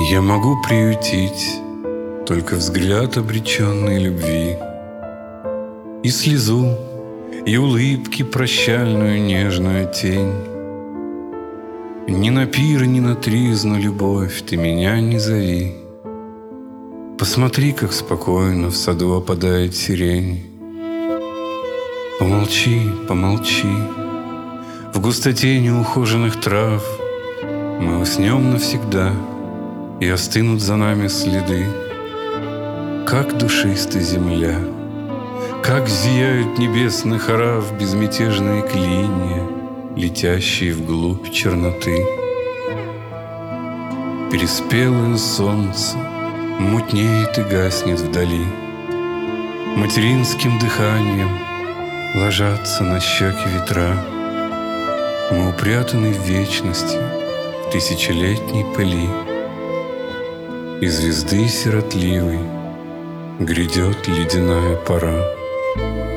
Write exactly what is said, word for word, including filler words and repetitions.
Я могу приютить только взгляд обреченной любви, и слезу, и улыбки прощальную нежную тень. Ни на пир, ни на тризну, любовь, ты меня не зови. Посмотри, как спокойно в саду опадает сирень. Помолчи, помолчи, в густоте неухоженных трав мы уснем навсегда, и остынут за нами следы. Как душиста земля, как зияют небесных орав безмятежные клинья, летящие вглубь черноты. Переспелое солнце мутнеет и гаснет вдали, материнским дыханием ложатся на щеки ветра. Мы упрятаны в вечности, в тысячелетней пыли, и звезды сиротливой грядет ледяная пора.